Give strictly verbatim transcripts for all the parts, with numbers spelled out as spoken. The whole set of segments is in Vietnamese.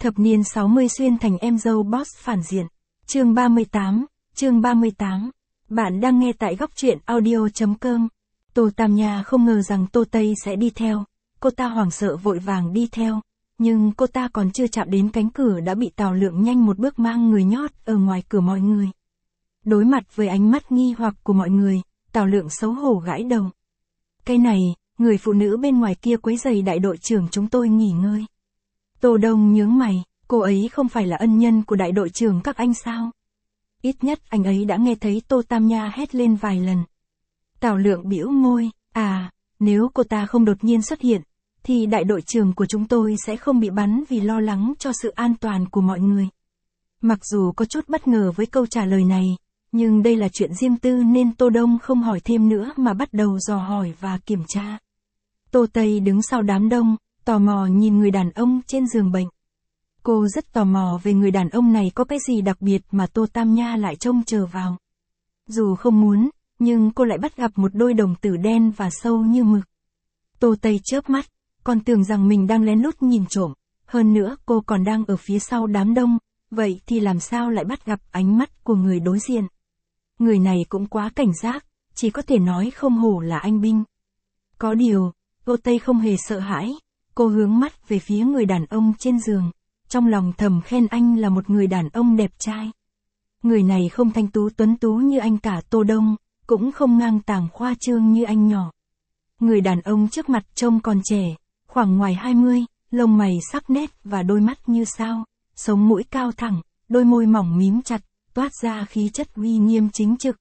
Thập niên sáu mươi xuyên thành em dâu boss phản diện. Chương ba mươi tám, chương ba mươi tám. Bạn đang nghe tại góc truyện audio.com. Tô Tam Nha không ngờ rằng Tô Tây sẽ đi theo. Cô ta hoảng sợ vội vàng đi theo. Nhưng cô ta còn chưa chạm đến cánh cửa đã bị Tào Lượng nhanh một bước mang người nhót ở ngoài cửa mọi người. Đối mặt với ánh mắt nghi hoặc của mọi người, Tào Lượng xấu hổ gãi đầu. Cái này, người phụ nữ bên ngoài kia quấy rầy đại đội trưởng chúng tôi nghỉ ngơi. Tô Đông nhướng mày, cô ấy không phải là ân nhân của đại đội trưởng các anh sao? Ít nhất anh ấy đã nghe thấy Tô Tam Nha hét lên vài lần. Tào Lượng bĩu môi, à, nếu cô ta không đột nhiên xuất hiện, thì đại đội trưởng của chúng tôi sẽ không bị bắn vì lo lắng cho sự an toàn của mọi người. Mặc dù có chút bất ngờ với câu trả lời này, nhưng đây là chuyện riêng tư nên Tô Đông không hỏi thêm nữa mà bắt đầu dò hỏi và kiểm tra. Tô Tây đứng sau đám đông, tò mò nhìn người đàn ông trên giường bệnh. Cô rất tò mò về người đàn ông này có cái gì đặc biệt mà Tô Tam Nha lại trông chờ vào. Dù không muốn, nhưng cô lại bắt gặp một đôi đồng tử đen và sâu như mực. Tô Tây chớp mắt, còn tưởng rằng mình đang lén lút nhìn trộm, hơn nữa cô còn đang ở phía sau đám đông, vậy thì làm sao lại bắt gặp ánh mắt của người đối diện. Người này cũng quá cảnh giác, chỉ có thể nói không hổ là anh binh. Có điều, Tô Tây không hề sợ hãi, cô hướng mắt về phía người đàn ông trên giường, trong lòng thầm khen anh là một người đàn ông đẹp trai. Người này không thanh tú tuấn tú như anh cả Tô Đông, cũng không ngang tàng khoa trương như anh nhỏ. Người đàn ông trước mặt trông còn trẻ, khoảng ngoài hai mươi, lông mày sắc nét và đôi mắt như sao, sống mũi cao thẳng, đôi môi mỏng mím chặt, toát ra khí chất uy nghiêm chính trực.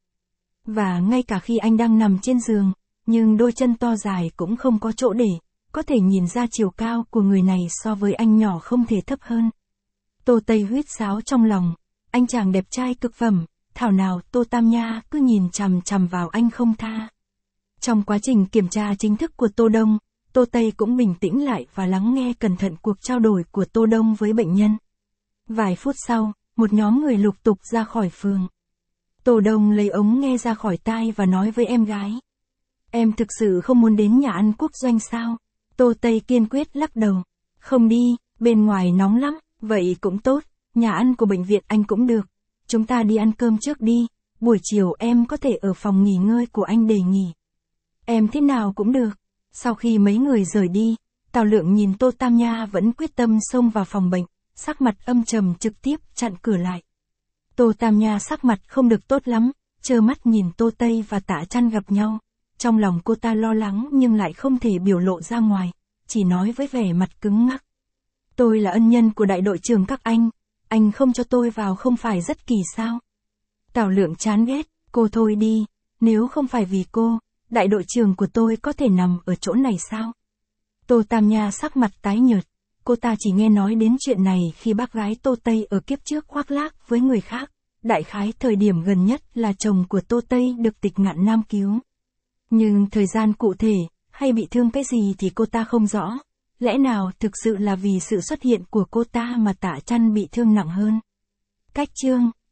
Và ngay cả khi anh đang nằm trên giường, nhưng đôi chân to dài cũng không có chỗ để, có thể nhìn ra chiều cao của người này so với anh nhỏ không thể thấp hơn. Tô Tây huýt sáo trong lòng, anh chàng đẹp trai cực phẩm, thảo nào Tô Tam Nha cứ nhìn chằm chằm vào anh không tha. Trong quá trình kiểm tra chính thức của Tô Đông, Tô Tây cũng bình tĩnh lại và lắng nghe cẩn thận cuộc trao đổi của Tô Đông với bệnh nhân. Vài phút sau, một nhóm người lục tục ra khỏi phường. Tô Đông lấy ống nghe ra khỏi tai và nói với em gái. Em thực sự không muốn đến nhà ăn quốc doanh sao? Tô Tây kiên quyết lắc đầu. Không đi, bên ngoài nóng lắm, vậy cũng tốt, nhà ăn của bệnh viện anh cũng được. Chúng ta đi ăn cơm trước đi, buổi chiều em có thể ở phòng nghỉ ngơi của anh để nghỉ. Em thế nào cũng được. Sau khi mấy người rời đi, Tào Lượng nhìn Tô Tam Nha vẫn quyết tâm xông vào phòng bệnh, sắc mặt âm trầm trực tiếp chặn cửa lại. Tô Tam Nha sắc mặt không được tốt lắm, trơ mắt nhìn Tô Tây và Tạ Trăn gặp nhau. Trong lòng cô ta lo lắng nhưng lại không thể biểu lộ ra ngoài, chỉ nói với vẻ mặt cứng ngắc. Tôi là ân nhân của đại đội trưởng các anh, anh không cho tôi vào không phải rất kỳ sao? Tào Lượng chán ghét, cô thôi đi, nếu không phải vì cô, đại đội trưởng của tôi có thể nằm ở chỗ này sao? Tô Tam Nha sắc mặt tái nhợt, cô ta chỉ nghe nói đến chuyện này khi bác gái Tô Tây ở kiếp trước khoác lác với người khác, đại khái thời điểm gần nhất là chồng của Tô Tây được Tịch Ngạn Nam cứu. Nhưng thời gian cụ thể, hay bị thương cái gì thì cô ta không rõ, lẽ nào thực sự là vì sự xuất hiện của cô ta mà Tạ Trăn bị thương nặng hơn? Cách chương